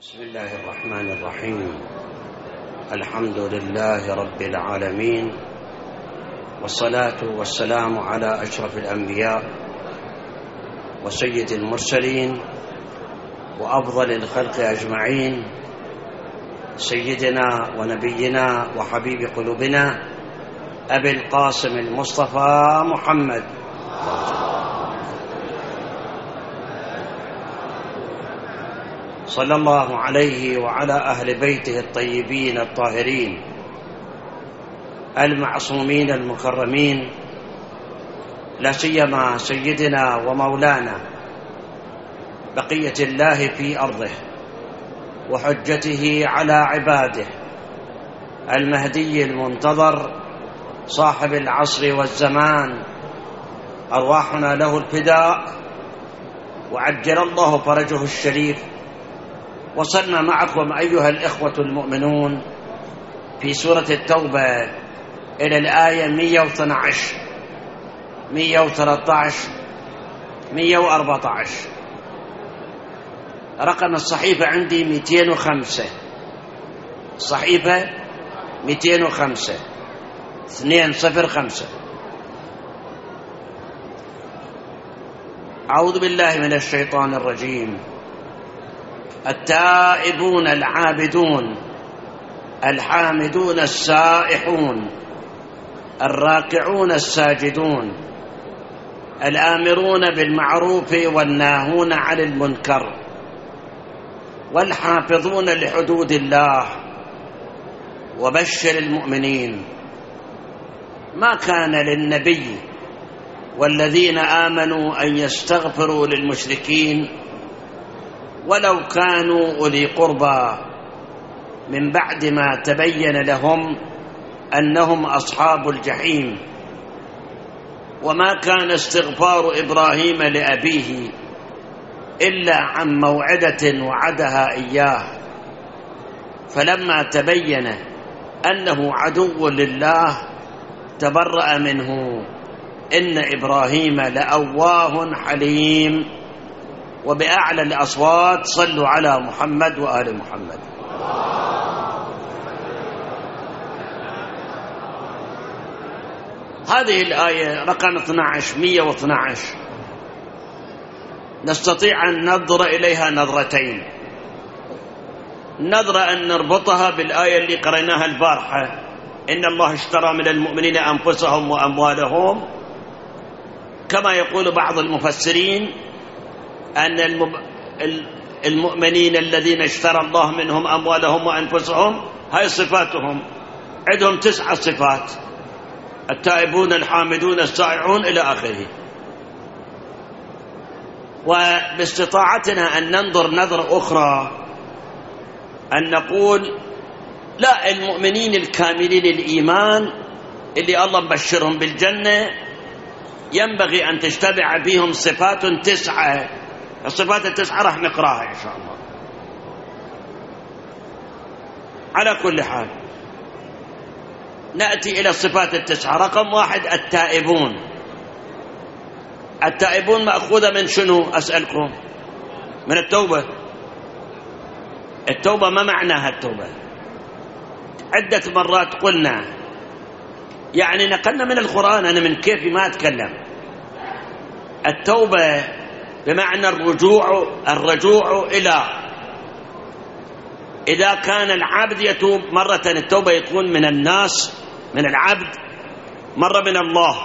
بسم الله الرحمن الرحيم. الحمد لله رب العالمين، والصلاة والسلام على أشرف الأنبياء وسيد المرسلين وأفضل الخلق أجمعين، سيدنا ونبينا وحبيب قلوبنا أبي القاسم المصطفى محمد صلى الله عليه وعلى أهل بيته الطيبين الطاهرين المعصومين المكرمين، لا سيما سيدنا ومولانا بقية الله في أرضه وحجته على عباده المهدي المنتظر صاحب العصر والزمان، أرواحنا له الفداء وعجل الله فرجه الشريف. وصلنا معكم أيها الإخوة المؤمنون في سورة التوبة إلى الآية 112 113 114. رقم الصحيفة عندي 205، الصحيفة 205 205. أعوذ بالله من الشيطان الرجيم. التائبون العابدون الحامدون السائحون الراكعون الساجدون الآمرون بالمعروف والناهون عن المنكر والحافظون لحدود الله وبشر المؤمنين. ما كان للنبي والذين آمنوا أن يستغفروا للمشركين ولو كانوا أولي قربى من بعد ما تبين لهم أنهم أصحاب الجحيم. وما كان استغفار إبراهيم لأبيه إلا عن موعدة وعدها إياه، فلما تبين أنه عدو لله تبرأ منه، إن إبراهيم لأواه حليم. وبأعلى الأصوات صلوا على محمد وآل محمد. هذه الآية رقم 12 112 نستطيع أن ننظر إليها نظرتين. نظرة أن نربطها بالآية اللي قرأناها البارحة: إن الله اشترى من المؤمنين أنفسهم وأموالهم. كما يقول بعض المفسرين أن المؤمنين الذين اشترى الله منهم أموالهم وأنفسهم هاي صفاتهم، عندهم 9 صفات: التائبون الحامدون السائحون إلى آخره. وباستطاعتنا أن ننظر نظرة أخرى أن نقول لا، المؤمنين الكاملين الإيمان اللي الله مبشرهم بالجنة ينبغي أن تجتمع بهم صفات 9. الصفات 9 راح نقراها إن شاء الله. على كل حال نأتي إلى الصفات 9. رقم 1 التائبون. التائبون مأخوذة من شنو أسألكم؟ من التوبة. التوبة ما معناها التوبة؟ عدة مرات قلنا، يعني نقلنا من القرآن، أنا من كيفي ما أتكلم. التوبة بمعنى الرجوع إلى، إذا كان العبد يتوب مرة، التوبة يكون من الناس، من العبد، مرة من الله.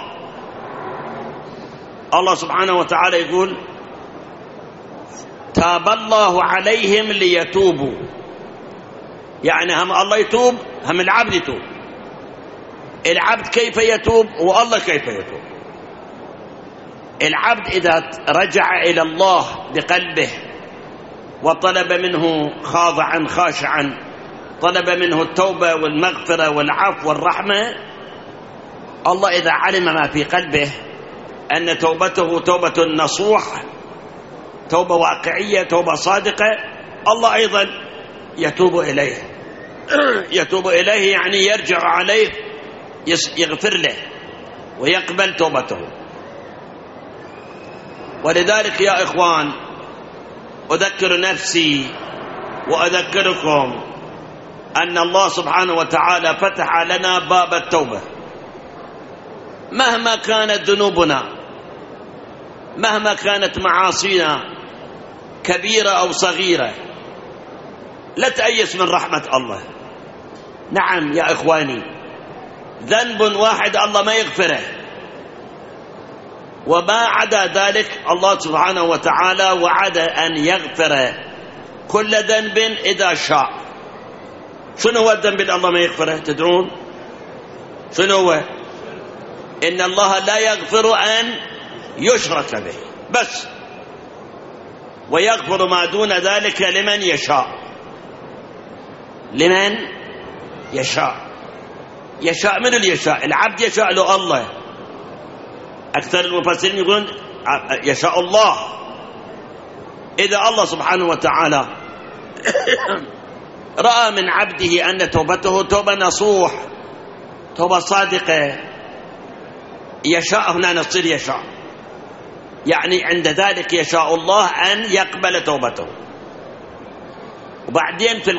الله سبحانه وتعالى يقول: تاب الله عليهم ليتوبوا. يعني هم الله يتوب، هم العبد يتوب. العبد كيف يتوب والله كيف يتوب؟ العبد إذا رجع إلى الله بقلبه وطلب منه خاضعا خاشعا، طلب منه التوبة والمغفرة والعفو والرحمة، الله إذا علم ما في قلبه أن توبته توبة نصوح، توبة واقعية، توبة صادقة، الله أيضا يتوب إليه. يتوب إليه يعني يرجع عليه، يغفر له ويقبل توبته. ولذلك يا إخوان أذكر نفسي وأذكركم أن الله سبحانه وتعالى فتح لنا باب التوبة. مهما كانت ذنوبنا، مهما كانت معاصينا كبيرة أو صغيرة، لا تأيس من رحمة الله. نعم يا إخواني، ذنب واحد الله ما يغفره، وما عدا ذلك الله سبحانه وتعالى وعد أن يغفر كل ذنب إذا شاء. شنو هو الذنب اللي الله ما يغفره؟ تدرون شنو هو؟ إن الله لا يغفر أن يشرك به بس، ويغفر ما دون ذلك لمن يشاء. لمن يشاء. يشاء من اللي يشاء؟ العبد يشاء له الله. أكثر المفسرين يقولون يشاء الله. إذا الله سبحانه وتعالى رأى من عبده أن توبته توبة نصوح، توبة صادقة، يشاء هنا نصير يشاء، يعني عند ذلك يشاء الله أن يقبل توبته. وبعدين في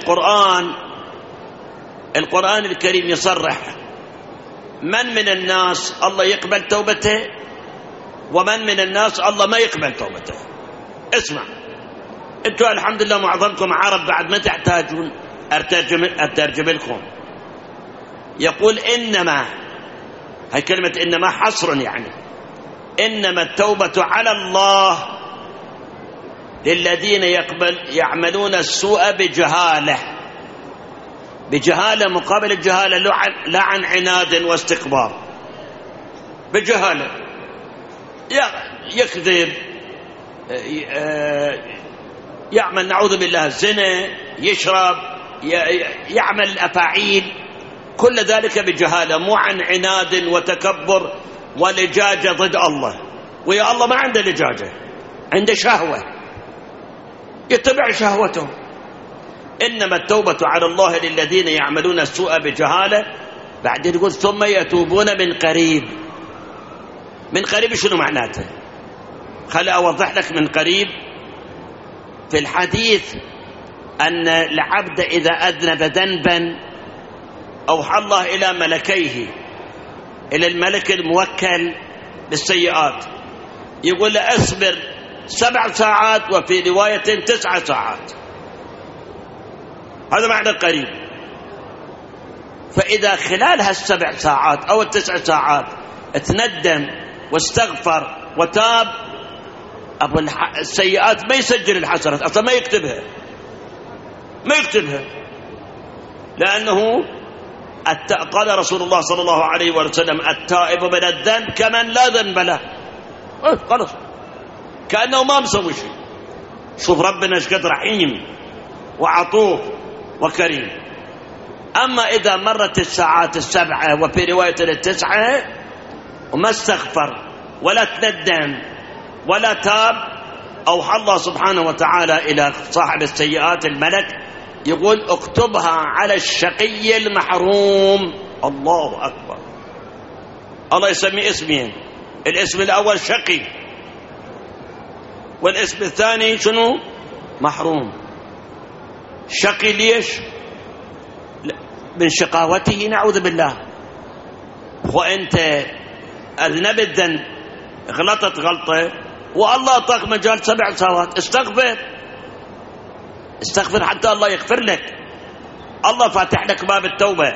القرآن الكريم يصرح من الناس الله يقبل توبته ومن من الناس الله ما يقبل توبته. اسمع، انتوا الحمد لله معظمكم عرب، بعد ما تحتاجون أترجم لكم. يقول إنما، هاي كلمة إنما حصر، يعني إنما التوبة على الله للذين يعملون السوء بجهالة. بجهالة مقابل الجهالة لا عن عناد واستكبار، بجهالة. يكذب، يعمل نعوذ بالله الزنا، يشرب، يعمل الأفاعيل، كل ذلك بجهالة، مو عن عناد وتكبر ولجاجة ضد الله. ويا الله ما عنده لجاجة، عنده شهوة يتبع شهوته. إنما التوبة على الله للذين يعملون السوء بجهالة. بعدين يقول ثم يتوبون من قريب. من قريب شنو معناته؟ خلي أوضح لك من قريب. في الحديث أن العبد إذا أذنب ذنبا أوحى الله إلى ملكيه، إلى الملك الموكل بالسيئات، يقول له أصبر 7 ساعات، وفي رواية 9 ساعات. هذا معنى قريب. فإذا خلال هال7 ساعات أو 9 ساعات تندم واستغفر وتاب، أبو السيئات ما يسجل الحسنات أصلا، ما يكتبها، لأنه قال رسول الله صلى الله عليه وسلم التائب من الذنب كمن لا ذنب له. خلاص، كأنه ما مسوي شيء. شوف ربنا ايش قد رحيم وعطوف وكريم. أما إذا مرت الساعات 7 وفي رواية 9 وما استغفر ولا تندم ولا تاب، أوحى الله سبحانه وتعالى إلى صاحب السيئات الملك، يقول اكتبها على الشقي المحروم. الله أكبر. الله يسمي اسمين، الاسم الأول شقي، والاسم الثاني شنو؟ محروم. شقي ليش؟ من شقاوته نعوذ بالله. وأنت أذنبت الذنب، غلطت غلطة، والله أعطاك مجال 7 ساعات، استغفر حتى الله يغفر لك. الله فاتح لك باب التوبة.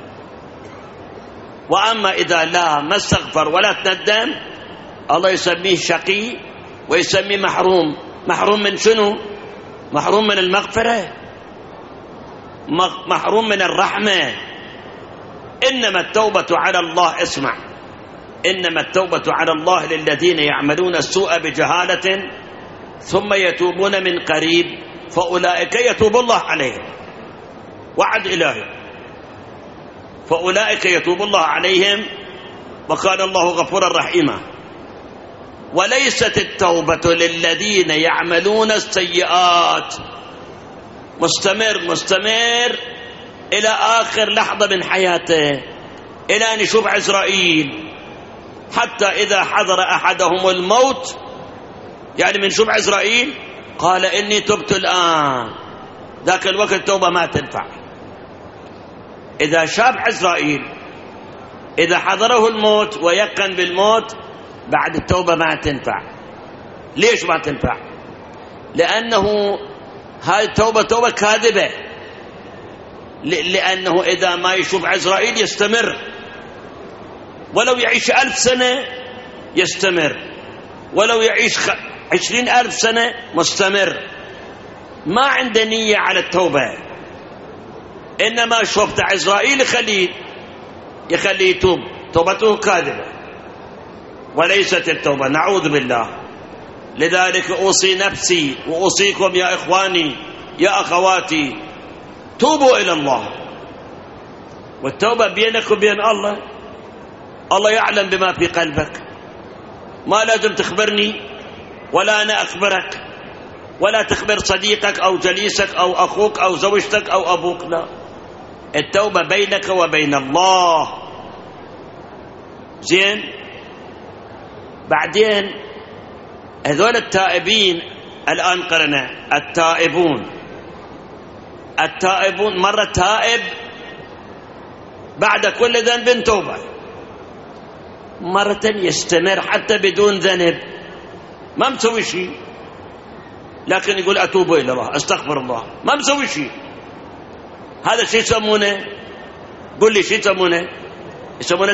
وأما إذا لا ما استغفر ولا تندم، الله يسميه شقي ويسميه محروم. محروم من شنو؟ محروم من المغفرة، محروم من الرحمة. إنما التوبة على الله، اسمع، إنما التوبة على الله للذين يعملون السوء بجهالة ثم يتوبون من قريب فأولئك يتوب الله عليهم. وعد إلهي، فأولئك يتوب الله عليهم وكان الله غفورا رحيما. وليست التوبة للذين يعملون السيئات، مستمر إلى آخر لحظة من حياته، إلى أن يشوف عزرائيل، حتى إذا حضر أحدهم الموت، يعني من شوف عزرائيل قال إني تبت الآن. ذاك الوقت التوبة ما تنفع. إذا شاب عزرائيل إذا حضره الموت ويقن بالموت بعد التوبة ما تنفع. ليش ما تنفع؟ لأنه هاي التوبة توبة كاذبة، لأنه إذا ما يشوف عزرائيل يستمر، ولو يعيش 1000 سنة يستمر، ولو يعيش 20,000 سنة مستمر، ما عنده نية على التوبة. إنما شفت عزرائيل يخليه يتوب، توبته كاذبة وليست التوبة، نعوذ بالله. لذلك أوصي نفسي وأوصيكم يا إخواني يا أخواتي، توبوا إلى الله. والتوبة بينك وبين الله، الله يعلم بما في قلبك، ما لازم تخبرني ولا أنا أخبرك، ولا تخبر صديقك أو جليسك أو أخوك أو زوجتك أو أبوك، لا، التوبة بينك وبين الله. زين. بعدين هذول التائبين الآن قرنا التائبون مرة تائب بعد كل ذنب توبة، مرة يستمر حتى بدون ذنب ما مسوي شيء، لكن يقول أتوب إلى الله أستغفر الله، ما مسوي شيء. هذا شيء يسمونه، قل لي شيء يسمونه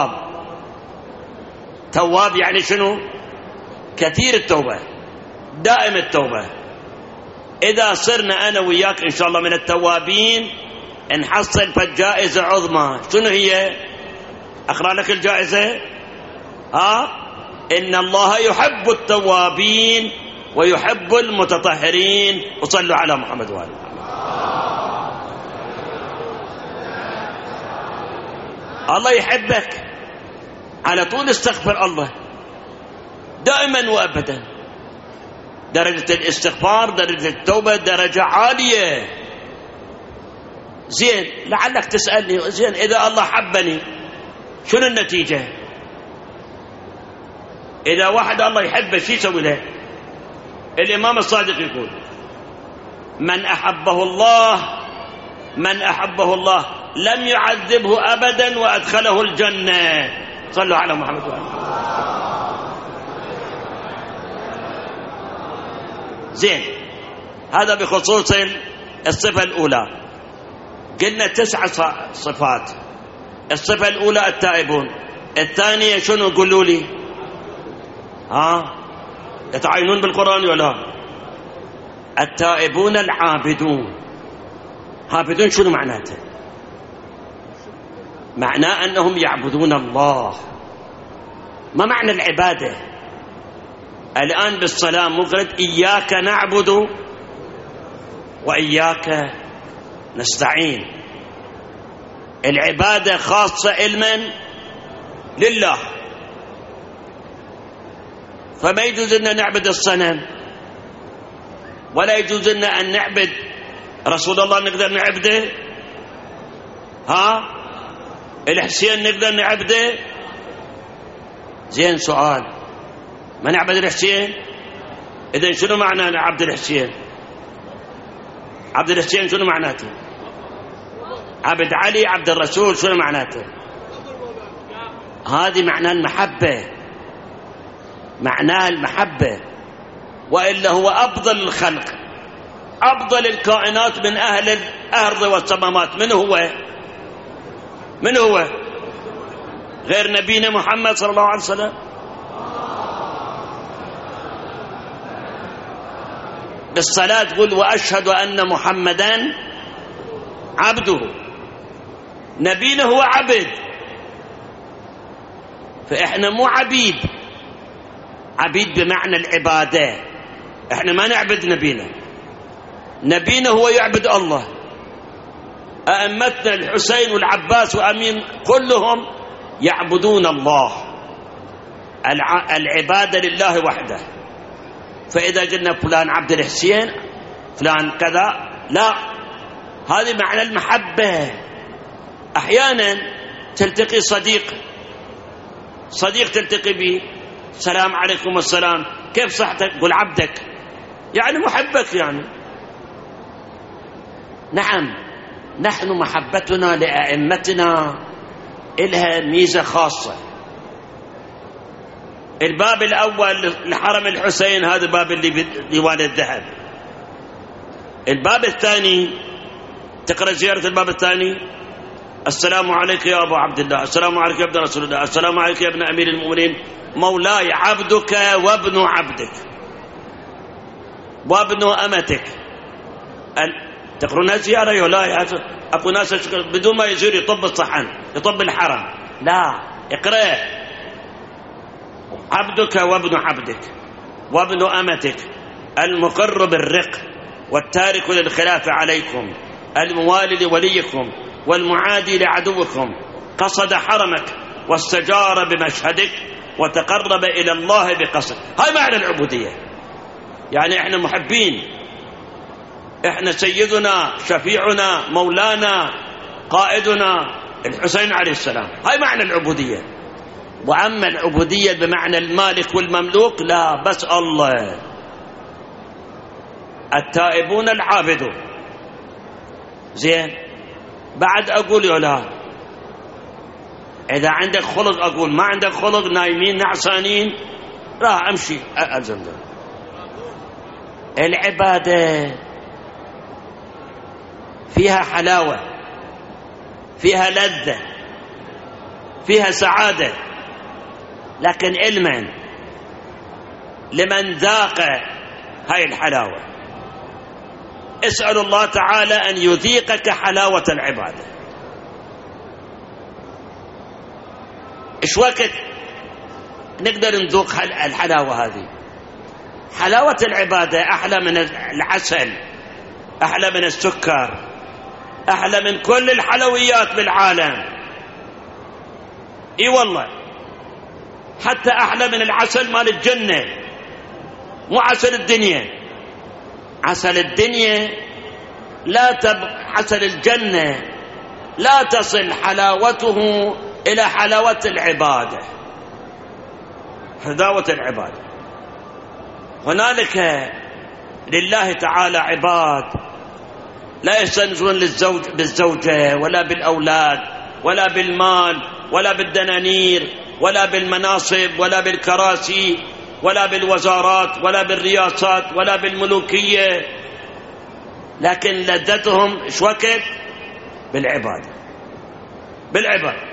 تواب يعني شنو؟ كثير التوبة، دائم التوبة. إذا صرنا أنا وياك إن شاء الله من التوابين نحصل فالجائزة عظمى. شنو هي؟ أقرأ لك الجائزة. إن الله يحب التوابين ويحب المتطهرين، وصلوا على محمد وآله محمد. الله يحبك، على طول استغفر الله دائما وأبدا. درجة الاستغفار، درجة التوبة درجة عالية. زين، لعلك تسألني زين إذا الله حبني شنو النتيجة؟ إذا واحد الله يحبه شو يسوي له؟ الإمام الصادق يقول من أحبه الله لم يعذبه أبدا وأدخله الجنة. صلوا على محمد وآله. زين، هذا بخصوص الصفة الأولى. قلنا 9 صفات. الصفة الأولى التائبون، الثانية شنو؟ قولوا لي. يتعينون بالقرآن ولا؟ التائبون العابدون. عابدون شنو معناته؟ معناه أنهم يعبدون الله. ما معنى العبادة؟ الآن بالصلاة مقرد إياك نعبد وإياك نستعين. العبادة خاصة علما لله، فما يجوز لنا نعبد الصنم، ولا يجوز لنا أن نعبد رسول الله. نقدر نعبده؟ الحسين نقدر نعبده؟ زين، سؤال، ما نعبد الحسين؟ إذن شنو معنى عبد الحسين؟ عبد الحسين شنو معناته؟ عبد علي، عبد الرسول، شنو معناته؟ هذه معنى المحبة، معناه المحبة. وإلا هو أفضل الخلق، أفضل الكائنات من أهل الأرض والسماوات. من هو غير نبينا محمد صلى الله عليه وسلم؟ بالصلاة تقول وأشهد أن محمدا عبده. نبينا هو عبد، فإحنا مو عبيد بمعنى العبادة. إحنا ما نعبد نبينا هو يعبد الله. أئمتنا الحسين والعباس وأمين كلهم يعبدون الله. العبادة لله وحده. فإذا قلنا فلان عبد الحسين فلان كذا، لا، هذه معنى المحبة. أحيانا تلتقي صديق تلتقي به، السلام عليكم السلام، كيف صحتك؟ قل عبدك، يعني محبك. يعني نعم، نحن محبتنا لأئمتنا إلها ميزة خاصة. الباب الأول لحرم الحسين هذا باب اللي بديوان الذهب. الباب الثاني تقرأ زيارة الباب الثاني: السلام عليك يا أبو عبد الله، السلام عليك يا ابن رسول الله، السلام عليك يا ابن أمير المؤمنين، مولاي عبدك وابن عبدك وابن أمتك. تقرؤون زيارة يا لا؟ أكو ناس بدون ما يزور يطب الصحن يطب الحرم. لا، اقرأ: عبدك وابن عبدك وابن أمتك المقر بالرق والتارك للخلاف عليكم الموالي لوليكم والمعادي لعدوكم قصد حرمك واستجار بمشهدك وتقرب إلى الله بقصد. هاي معنى العبودية. يعني احنا محبين، احنا سيدنا شفيعنا مولانا قائدنا الحسين عليه السلام. هاي معنى العبودية. وأما العبودية بمعنى المالك والمملوك لا، بس الله. التائبون العابدون. زين، بعد أقول يا لا، إذا عندك خلق أقول، ما عندك خلق نايمين نعسانين راح أمشي ألزم ذلك. العبادة فيها حلاوة، فيها لذة، فيها سعادة، لكن علما لمن ذاق هاي الحلاوة. اسأل الله تعالى أن يذيقك حلاوة العبادة. إيش وقت نقدر نذوق الحلاوة هذه؟ حلاوة العبادة أحلى من العسل، أحلى من السكر، أحلى من كل الحلويات بالعالم. إي والله، حتى أحلى من العسل مال الجنة، مو عسل الدنيا. عسل الدنيا عسل الجنة لا تصل حلاوته إلى حلاوة العبادة، حلاوة العبادة. هنالك لله تعالى عباد لا يستنزون بالزوجة ولا بالأولاد ولا بالمال ولا بالدنانير ولا بالمناصب ولا بالكراسي ولا بالوزارات ولا بالرياسات ولا بالملوكية، لكن لذتهم ايش وقت؟ بالعبادة. بالعبادة.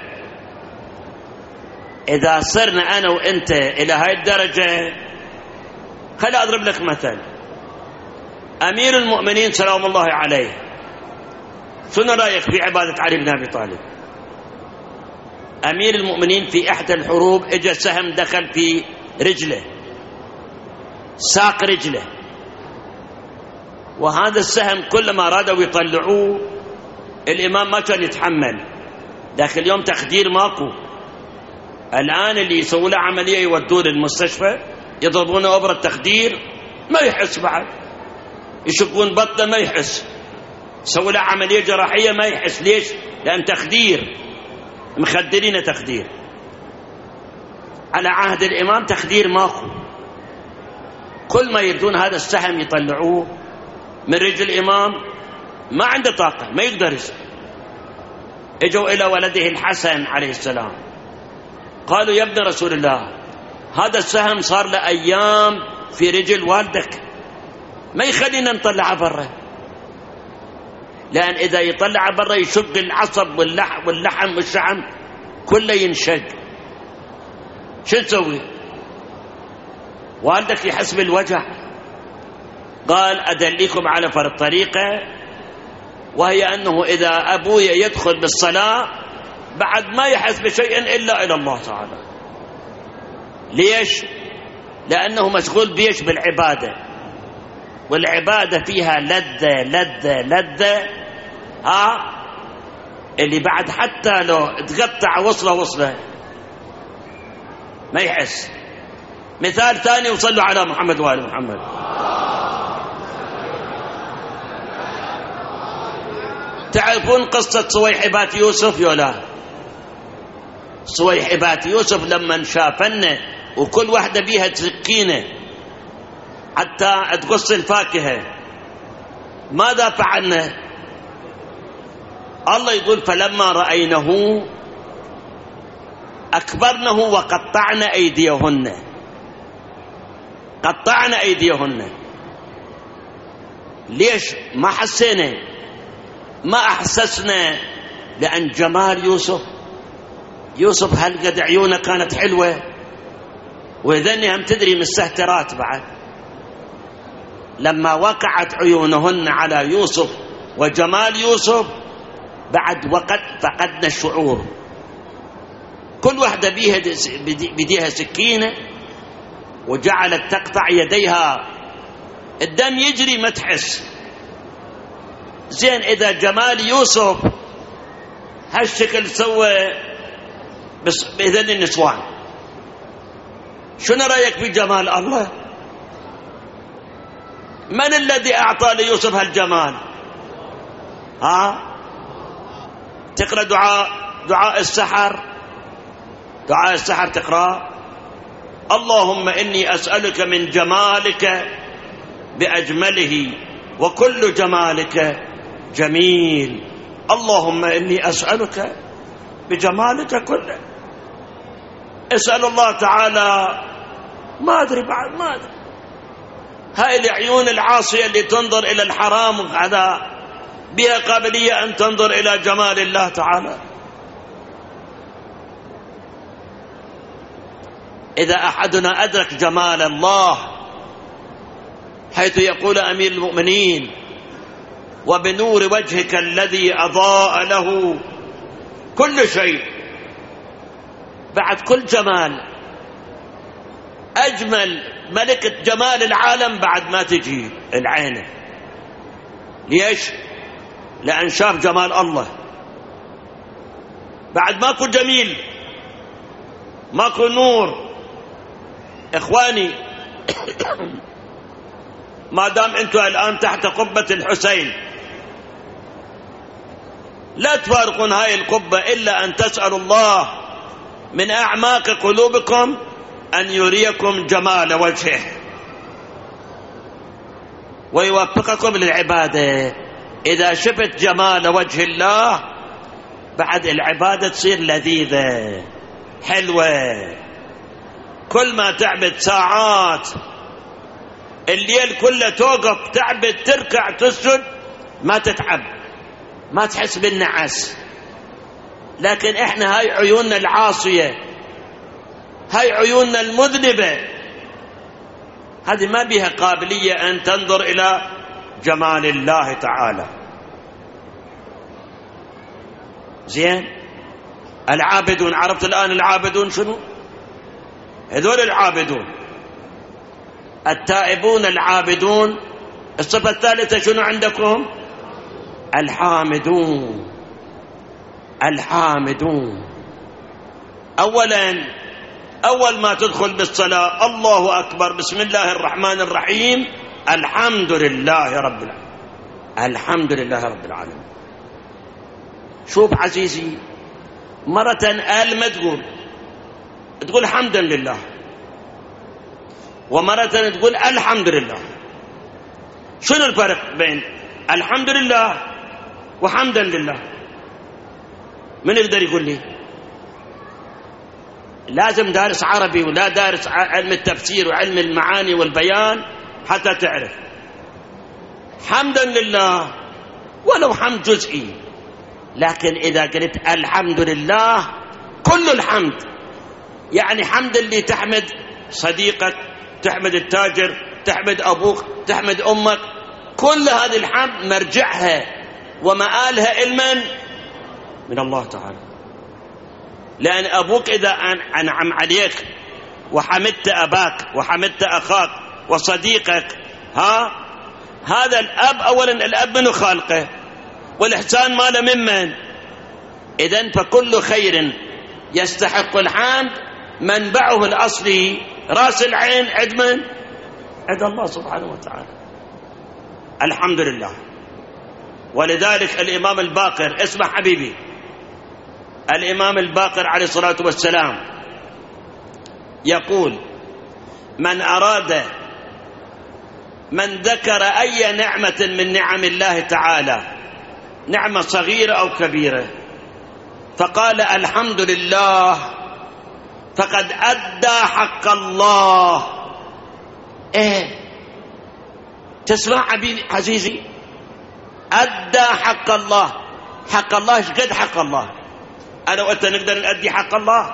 إذا صرنا أنا وإنت إلى هاي الدرجة، خلي أضرب لك مثل. أمير المؤمنين سلام الله عليه، شنو رأيك في عبادة علي بن أبي طالب؟ أمير المؤمنين في إحدى الحروب إجا سهم دخل في رجله، ساق رجله، وهذا السهم كلما رادوا يطلعوه الإمام ما كان يتحمل. لكن اليوم تخدير ماكو. الآن اللي يسووا له عملية يودوه للمستشفى يضربونه أبرة تخدير ما يحس، بعد يشقون بطنه ما يحس، يسووا له عملية جراحية ما يحس. ليش؟ لأن تخدير، مخدرين تخدير. على عهد الإمام تخدير ماكو. كل ما يردون هذا السهم يطلعوه من رجل الإمام ما عنده طاقة، ما يقدر يسوي. اجوا إلى ولده الحسن عليه السلام قالوا: يا ابن رسول الله، هذا السهم صار له أيام في رجل والدك، ما يخلينا نطلعه برا، لأن إذا يطلع برا يشق العصب واللحم والشحم كله ينشق. شو نسوي؟ والدك يحس بالوجع. قال: أدليكم على فرد طريقة، وهي أنه إذا أبويا يدخل بالصلاة بعد ما يحس بشيء إلا إلى الله تعالى. ليش؟ لأنه مشغول بيش بالعبادة، والعبادة فيها لذة لذة لذة اللي بعد حتى لو تقطع وصلة ما يحس. مثال ثاني، وصلوا على محمد وآل محمد. تعرفون قصة صويحبات يوسف يولا؟ صويحبات يوسف لما شافن وكل واحدة بيها سكينة حتى تقص الفاكهة، ماذا فعلنا؟ الله يقول فلما رأينه أكبرنه وقطعن أيديهن. قطعن أيديهن. ليش ما حسينا، ما أحسسنا؟ لأن جمال يوسف هل قد عيونه كانت حلوة، وإذن هم تدري مستهترات بعد. لما وقعت عيونهن على يوسف وجمال يوسف بعد وقت فقدنا الشعور. كل واحدة بديها سكينة وجعلت تقطع يديها، الدم يجري ما تحس. زين إذا جمال يوسف هالشكل سوى بس بإذن النسوان، شنو رأيك في جمال الله؟ من الذي أعطى ليوسف هالجمال؟ تقرأ دعاء السحر، دعاء السحر تقرأ اللهم إني أسألك من جمالك بأجمله وكل جمالك جميل. اللهم إني أسألك بجمالك كله. اسأل الله تعالى، ما أدري بعد، ما أدري. هاي العيون العاصية اللي تنظر إلى الحرام هذا بها قابلية أن تنظر إلى جمال الله تعالى. إذا أحدنا أدرك جمال الله حيث يقول أمير المؤمنين وبنور وجهك الذي أضاء له كل شيء، بعد كل جمال أجمل ملكة جمال العالم بعد ما تجي العين. ليش؟ لأن شاف جمال الله. بعد ماكو جميل، ماكو نور. إخواني ما دام أنتم الآن تحت قبة الحسين لا تفارقون هاي القبة إلا أن تسألوا الله من أعماق قلوبكم أن يريكم جمال وجهه ويوفقكم للعبادة. إذا شفت جمال وجه الله بعد العبادة تصير لذيذة حلوة. كل ما تعبد ساعات الليل كله توقف تعبد تركع تسجد ما تتعب، ما تحس بالنعس. لكن احنا هاي عيوننا العاصية، هاي عيوننا المذنبة، هذه ما بها قابلية أن تنظر إلى جمال الله تعالى. زين العابدون، عرفت الآن العابدون شنو؟ هذول العابدون. التائبون العابدون. الصفة الثالثة شنو عندكم؟ الحامدون. الحامدون أولا أول ما تدخل بالصلاة الله أكبر بسم الله الرحمن الرحيم الحمد لله رب العالمين. الحمد لله رب العالمين. شوف عزيزي، مرة ما تقول حمدا لله، ومرة تقول الحمد لله. شنو الفرق بين الحمد لله وحمدا لله؟ من يقدر يقول لي؟ لازم دارس عربي ولا دارس علم التفسير وعلم المعاني والبيان حتى تعرف. حمدا لله ولو حمد جزئي، لكن إذا قلت الحمد لله كل الحمد، يعني حمد اللي تحمد صديقك، تحمد التاجر، تحمد أبوك، تحمد أمك، كل هذه الحمد مرجعها ومآلها علما من الله تعالى. لأن أبوك إذا أنعم عليك وحمدت أباك وحمدت أخاك وصديقك، هذا الأب أولا الأب من خالقه والإحسان ماله ممن. إذن فكل خير يستحق الحمد منبعه الأصلي رأس العين عند من؟ عند الله سبحانه وتعالى. الحمد لله. ولذلك الإمام الباقر، اسمع حبيبي، الإمام الباقر عليه الصلاة والسلام يقول من ذكر أي نعمة من نعم الله تعالى نعمة صغيرة أو كبيرة، فقال الحمد لله فقد أدى حق الله. تسمع عزيزي؟ أدى حق الله. حق الله ايش قد حق الله؟ أنا وأنت نقدر نأدي حق الله؟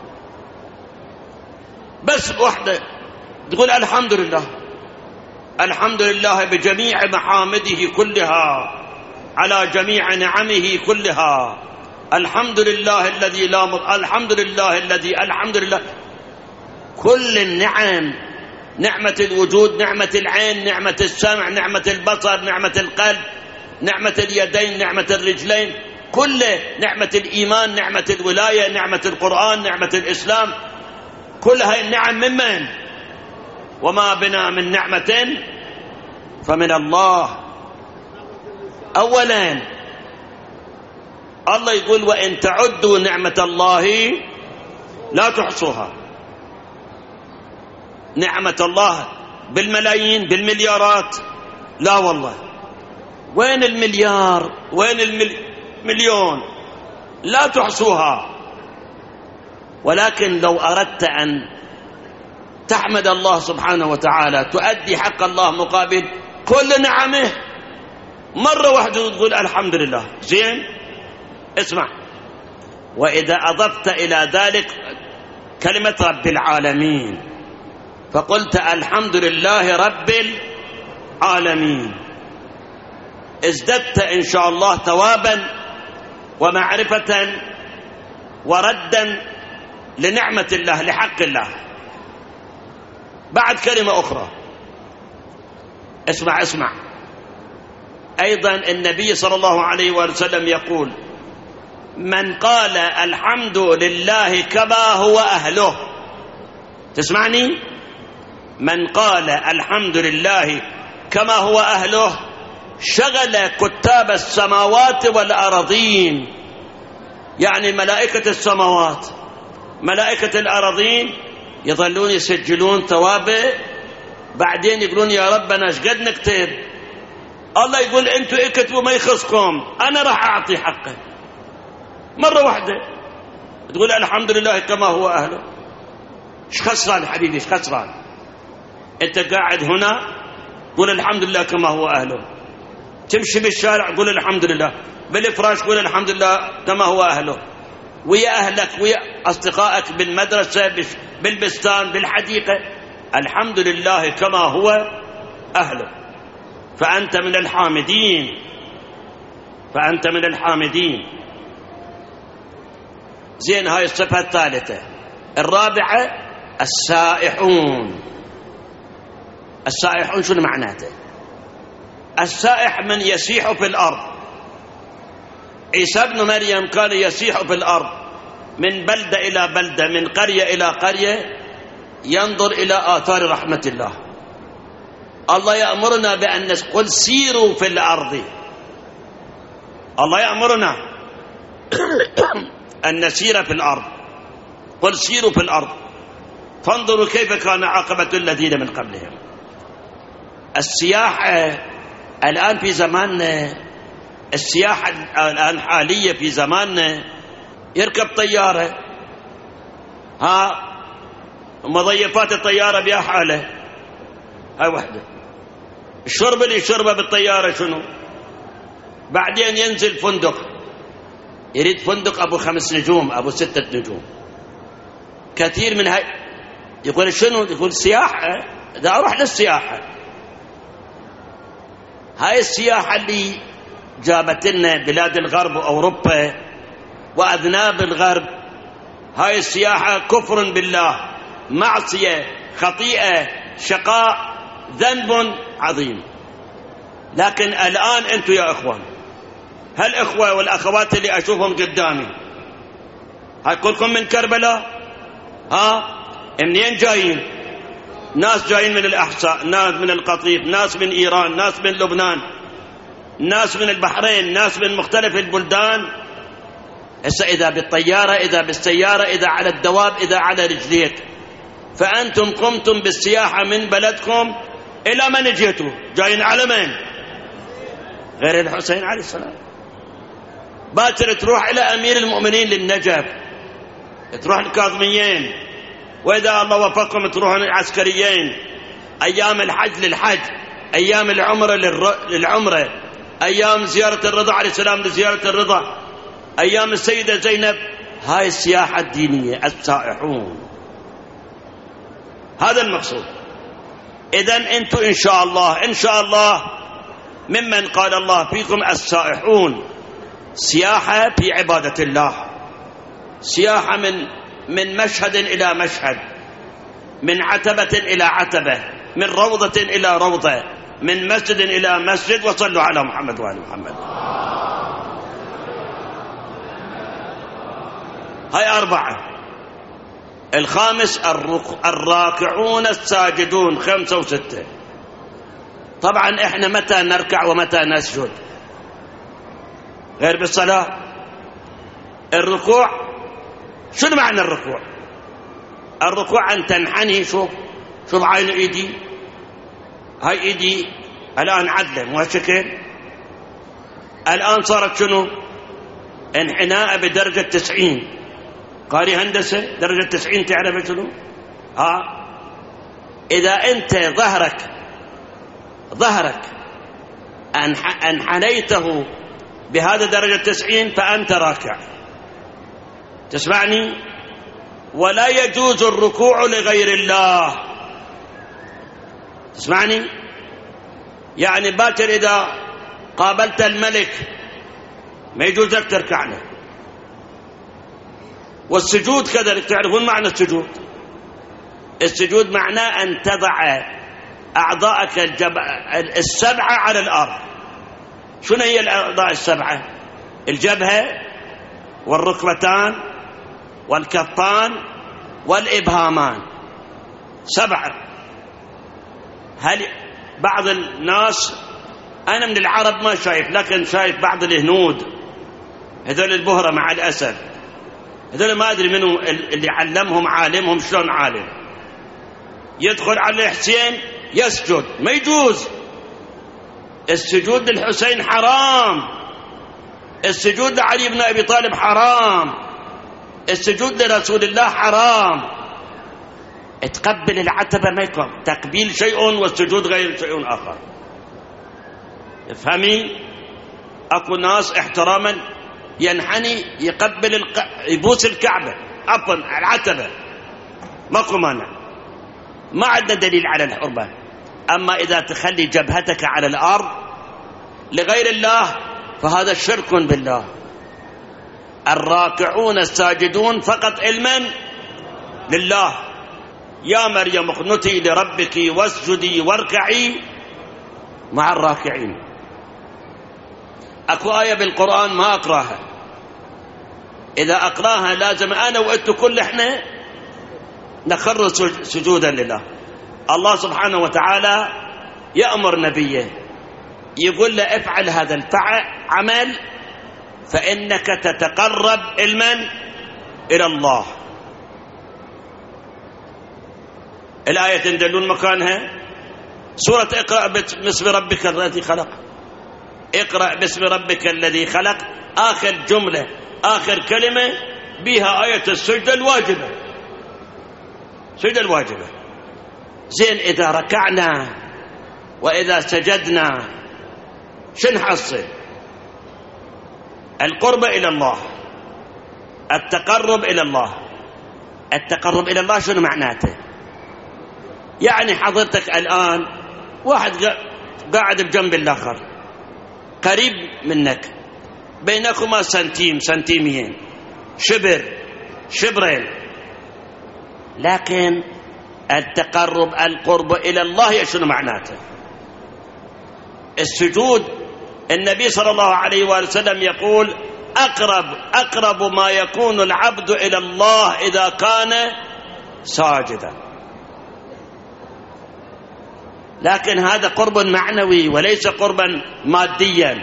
بس بوحدة تقول الحمد لله، الحمد لله بجميع محامده كلها على جميع نعمه كلها، الحمد لله الذي لا الحمد لله الذي الحمد لله كل النعم، نعمة الوجود، نعمة العين، نعمة السمع، نعمة البصر، نعمة القلب، نعمة اليدين، نعمة الرجلين، كل نعمة الإيمان، نعمة الولاية، نعمة القرآن، نعمة الإسلام، كل هاي النعم ممن؟ وما بنا من نعمة فمن الله. أولا الله يقول وإن تعدوا نعمة الله لا تحصوها. نعمة الله بالملايين بالمليارات؟ لا والله. وين المليار؟ وين المليون؟ لا تحصوها. ولكن لو أردت أن تحمد الله سبحانه وتعالى تؤدي حق الله مقابل كل نعمه مرة واحدة تقول الحمد لله. زين؟ اسمع، وإذا أضفت إلى ذلك كلمة رب العالمين فقلت الحمد لله رب العالمين، ازددت إن شاء الله ثوابا ومعرفة وردا لنعمة الله لحق الله. بعد كلمة أخرى، اسمع أيضا النبي صلى الله عليه وسلم يقول من قال الحمد لله كما هو أهله، تسمعني؟ من قال الحمد لله كما هو أهله شغل كتاب السماوات والأرضين، يعني ملائكة السماوات ملائكة الأرضين يظلون يسجلون ثوابه، بعدين يقولون يا ربنا ايش قد نكتب؟ الله يقول انتوا اكتبوا ما يخصكم، انا راح اعطي حقه مرة واحدة. تقول الحمد لله كما هو أهله. ايش خسران حبيبي؟ ايش خسران؟ انت قاعد هنا قول الحمد لله كما هو أهله، تمشي بالشارع قول الحمد لله، بالفراش قول الحمد لله كما هو أهله، ويا أهلك ويا أصدقائك بالمدرسة بالبستان بالحديقة الحمد لله كما هو أهله، فأنت من الحامدين، فأنت من الحامدين. زين، هاي الصفة الثالثة. الرابعة السائحون. السائحون شنو معناته؟ السائح من يسيح في الأرض. عيسى ابن مريم كان يسيح في الأرض من بلدة إلى بلدة، من قرية إلى قرية، ينظر إلى آثار رحمة الله. الله يأمرنا بأن نقول سيروا في الأرض. الله يأمرنا أن نسير في الأرض، قل سيروا في الأرض فانظروا كيف كان عاقبة الذين من قبلهم. السياحة الآن في زماننا، السياحة الآن حالية في زماننا، يركب طيارة، مضيفات الطيارة بها حالة، هاي وحدة. الشرب اللي يشربه بالطيارة شنو؟ بعدين ينزل فندق، يريد فندق أبو 5 نجوم أبو 6 نجوم. كثير من هاي يقول شنو؟ يقول سياحة، دا أروح للسياحة. هاي السياحة اللي جابت لنا بلاد الغرب وأوروبا وأذناب الغرب، هاي السياحة كفر بالله، معصية، خطيئة، شقاء، ذنب عظيم. لكن الآن أنتم يا إخوان، هالإخوة والأخوات اللي أشوفهم قدامي، هاي كلكم من كربلاء؟ منين جايين؟ ناس جايين من الأحساء، ناس من القطيف، ناس من إيران، ناس من لبنان، ناس من البحرين، ناس من مختلف البلدان. هسه إذا بالطيارة، إذا بالسيارة، إذا على الدواب، إذا على رجليك، فأنتم قمتم بالسياحة من بلدكم إلى من جيتوا؟ جايين على من؟ غير الحسين عليه السلام. باكر تروح إلى أمير المؤمنين للنجف، تروح الكاظميين، وإذا الله وفقكم تروح العسكريين، أيام الحج للحج، أيام العمرة للعمرة، أيام زيارة الرضا عليه السلام لزيارة الرضا، أيام السيدة زينب. هاي السياحة الدينية، السائحون، هذا المقصود. إذن أنتم إن شاء الله ممن قال الله فيكم السائحون، سياحة في عبادة الله، سياحة من مشهد إلى مشهد، من عتبة إلى عتبة، من روضة إلى روضة، من مسجد إلى مسجد. وصلوا على محمد وآل محمد. هاي 4. الخامس الراكعون الساجدون، 5 و6. طبعا احنا متى نركع ومتى نسجد غير بالصلاة؟ الركوع شنو معنى الركوع؟ الركوع أن تنحني. شوف عين ايدي، هاي ايدي الآن عدلة مو هالشكل، الآن صارت شنو؟ انحناء بدرجة 90. قاري هندسة درجة 90 تعرف شنو؟ إذا أنت ظهرك أنحنيته بهذا درجة 90 فأنت راكع. تسمعني؟ ولا يجوز الركوع لغير الله. تسمعني؟ يعني باكر إذا قابلت الملك ما يجوز لك تركع له. والسجود كذلك، تعرفون معنى السجود؟ السجود معناه أن تضع أعضاءك 7 على الأرض. شنو هي الأعضاء 7؟ الجبهة والركبتان والكفان والإبهامان، 7. هل بعض الناس، أنا من العرب ما شايف، لكن شايف بعض الهنود هذول البهرة مع الأسد، هذول ما أدري منهم اللي علمهم عالمهم شلون عالم، يدخل على الحسين يسجد، ما يجوز. السجود للحسين حرام، السجود لعلي بن أبي طالب حرام، السجود لرسول الله حرام. تقبل العتبة ما يكون تقبيل شيء والسجود غير شيء آخر. افهمي؟ أكو ناس احتراما ينحني يقبل يبوس الكعبة، عفوا العتبة، ماكو مانع، ما عندنا دليل على الحرمة. أما إذا تخلي جبهتك على الأرض لغير الله فهذا شرك بالله. الراكعون الساجدون فقط علما لله. يا مريم اقنتي لربك واسجدي واركعي مع الراكعين. أكو آية بالقرآن ما أقراها، إذا أقراها لازم أنا وأنتم كل إحنا نخر سجودا لله. الله سبحانه وتعالى يأمر نبيه يقول له افعل هذا العمل فإنك تتقرب علما إلى الله. الآية تدلون مكانها سورة اقرأ باسم ربك الذي خلق. اقرأ باسم ربك الذي خلق، آخر جملة آخر كلمة بها آية السجدة الواجبة، سجدة الواجبة. زين إذا ركعنا وإذا سجدنا شن حصل؟ القرب إلى الله، التقرب إلى الله. التقرب إلى الله شنو معناته؟ يعني حضرتك الآن واحد قاعد بجنب الآخر قريب منك، بينكما سنتيمين، شبرين، لكن القرب إلى الله شنو معناته؟ السجود، النبي صلى الله عليه وآله وسلم يقول أقرب ما يكون العبد إلى الله إذا كان ساجدا. لكن هذا قرب معنوي وليس قربا ماديا،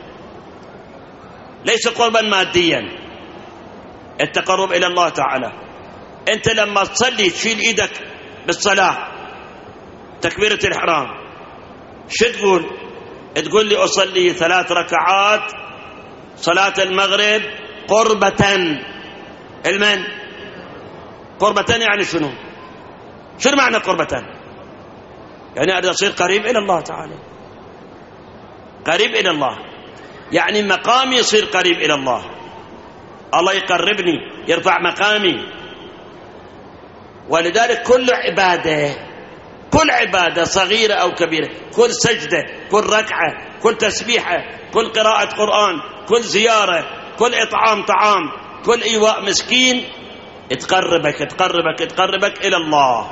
ليس قربا ماديا. التقرب إلى الله تعالى، أنت لما تصلي تشيل إيدك بالصلاة تكبيرة الإحرام، شو تقول؟ تقول لي أصلي 3 ركعات صلاة المغرب قربة المن قربة يعني شنو معنى قربة؟ يعني أن أصير قريب إلى الله تعالى، قريب إلى الله، يعني مقامي يصير قريب إلى الله، الله يقربني يرفع مقامي. ولذلك كل عبادة صغيرة أو كبيرة، كل سجدة، كل ركعة، كل تسبيحة، كل قراءة قرآن، كل زيارة، كل إطعام طعام، كل إيواء مسكين تقربك إلى الله.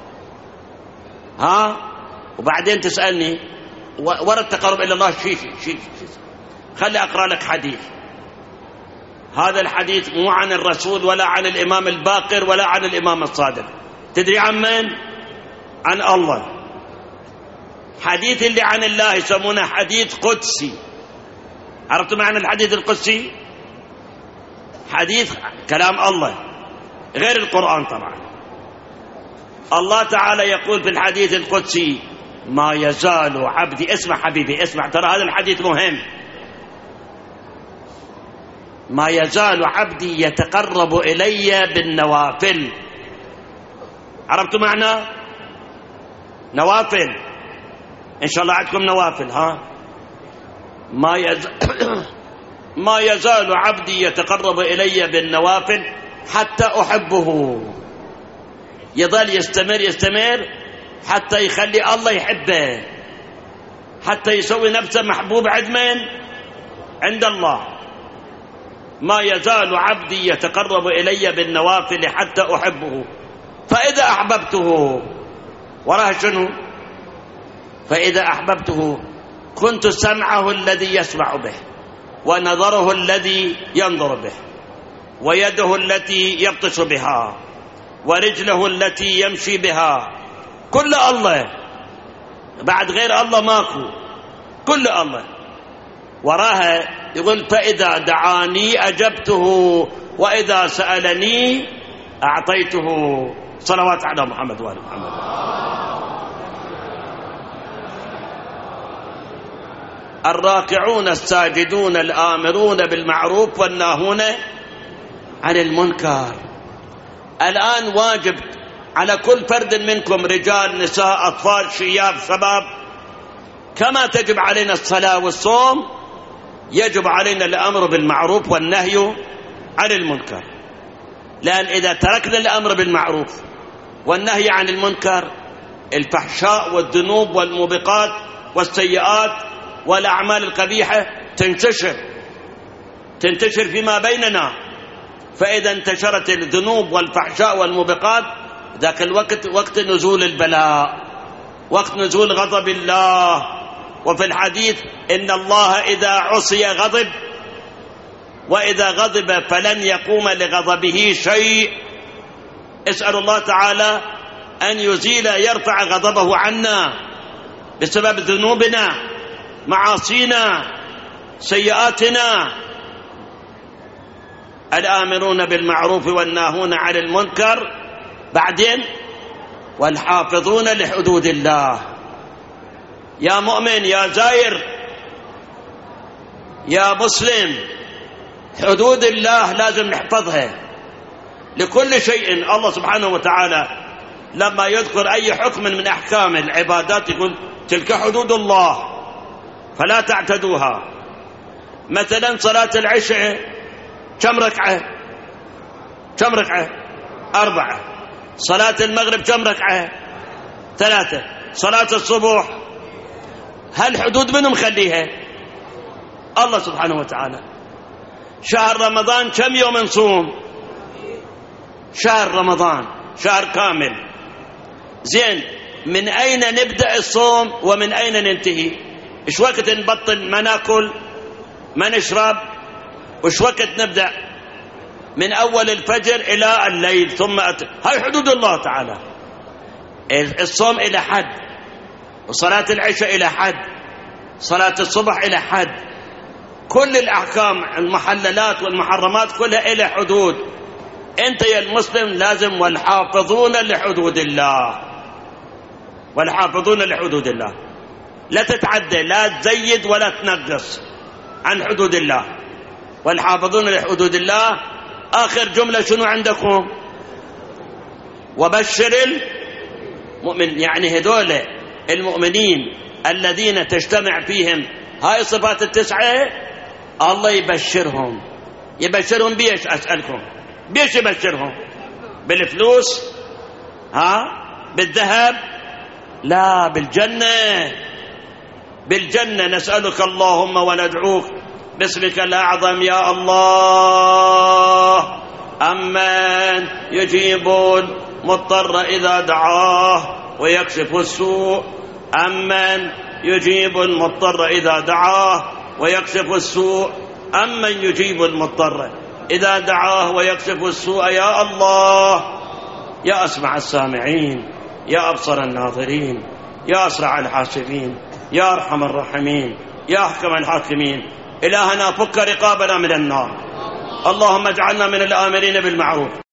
وبعدين تسألني ورا التقرب إلى الله شيء خلي أقرأ لك حديث. هذا الحديث مو عن الرسول ولا عن الإمام الباقر ولا عن الإمام الصادق. تدري عن من؟ عن الله. حديث اللي عن الله يسمونه حديث قدسي. عرفتوا معنى الحديث القدسي؟ حديث كلام الله غير القرآن طبعا. الله تعالى يقول في الحديث القدسي: ما يزال عبدي، اسمع حبيبي اسمع، ترى هذا الحديث مهم، ما يزال عبدي يتقرب إلي بالنوافل. عرفتوا معنى نوافل؟ إن شاء الله عندكم نوافل. ما يزال عبدي يتقرب إلي بالنوافل حتى أحبه. يظل يستمر حتى يخلي الله يحبه، حتى يسوي نفسه محبوب عند من؟ عند الله. ما يزال عبدي يتقرب إلي بالنوافل حتى أحبه، فإذا أحببته وراها شنو؟ فإذا أحببته كنت سمعه الذي يسمع به، ونظره الذي ينظر به، ويده التي يبطش بها، ورجله التي يمشي بها. كل الله، بعد غير الله ماكو، كل الله. وراها يقول: فإذا دعاني أجبته، وإذا سألني أعطيته. صلوات على محمد وآل محمد. الراكعون الساجدون الآمرون بالمعروف والناهون عن المنكر. الآن واجب على كل فرد منكم، رجال نساء أطفال شياب شباب، كما تجب علينا الصلاة والصوم يجب علينا الأمر بالمعروف والنهي عن المنكر. لأن إذا تركنا الأمر بالمعروف والنهي عن المنكر، الفحشاء والذنوب والموبقات والسيئات والأعمال القبيحة تنتشر فيما بيننا. فإذا انتشرت الذنوب والفحشاء والموبقات، ذاك الوقت وقت نزول البلاء، وقت نزول غضب الله. وفي الحديث: إن الله إذا عصي غضب، وإذا غضب فلن يقوم لغضبه شيء. اسأل الله تعالى أن يزيل يرفع غضبه عنا بسبب ذنوبنا، معاصينا، سيئاتنا. الآمرون بالمعروف والناهون عن المنكر، بعدين والحافظون لحدود الله. يا مؤمن، يا زائر، يا مسلم، حدود الله لازم نحفظها. لكل شيء الله سبحانه وتعالى لما يذكر أي حكم من أحكام العبادات يقول: تلك حدود الله فلا تعتدوها. مثلا صلاة العشاء كم ركعة؟ 4. صلاة المغرب كم ركعة؟ 3. صلاة الصبح هل حدود منهم مخليها؟ الله سبحانه وتعالى. شهر رمضان كم يوم نصوم؟ شهر رمضان شهر كامل. زين، من أين نبدأ الصوم ومن أين ننتهي؟ إيش وقت نبطل ما ناكل ما نشرب؟ وإيش وقت نبدأ؟ من أول الفجر إلى الليل ثم هاي حدود الله تعالى. الصوم إلى حد، وصلاة العشاء إلى حد، صلاة الصبح إلى حد. كل الأحكام المحللات والمحرمات كلها إلى حدود. أنت يا المسلم لازم والحافظون لحدود الله، والحافظون لحدود الله. لا تتعدى، لا تزيد ولا تنقص عن حدود الله. والحافظون لحدود الله. آخر جملة شنو عندكم؟ وبشر المؤمن، يعني هذول المؤمنين الذين تجتمع فيهم هاي الصفات التسعة الله يبشرهم. يبشرهم بيش؟ أسألكم بيش يبشرهم؟ بالفلوس؟ بالذهب؟ لا، بالجنة. بالجنة. نسألك اللهم وندعوك باسمك الأعظم يا الله أمن يجيب المضطر إذا دعاه ويكشف السوء. أمن يجيب المضطر إذا دعاه ويكشف السوء. أمن يجيب المضطر إذا دعاه ويكشف السوء يا الله. يا أسمع السامعين، يا أبصر الناظرين، يا أسرع الحاسبين، يا أرحم الراحمين، يا أحكم الحاكمين. إلهنا فك رقابنا من النار. اللهم اجعلنا من الآمرين بالمعروف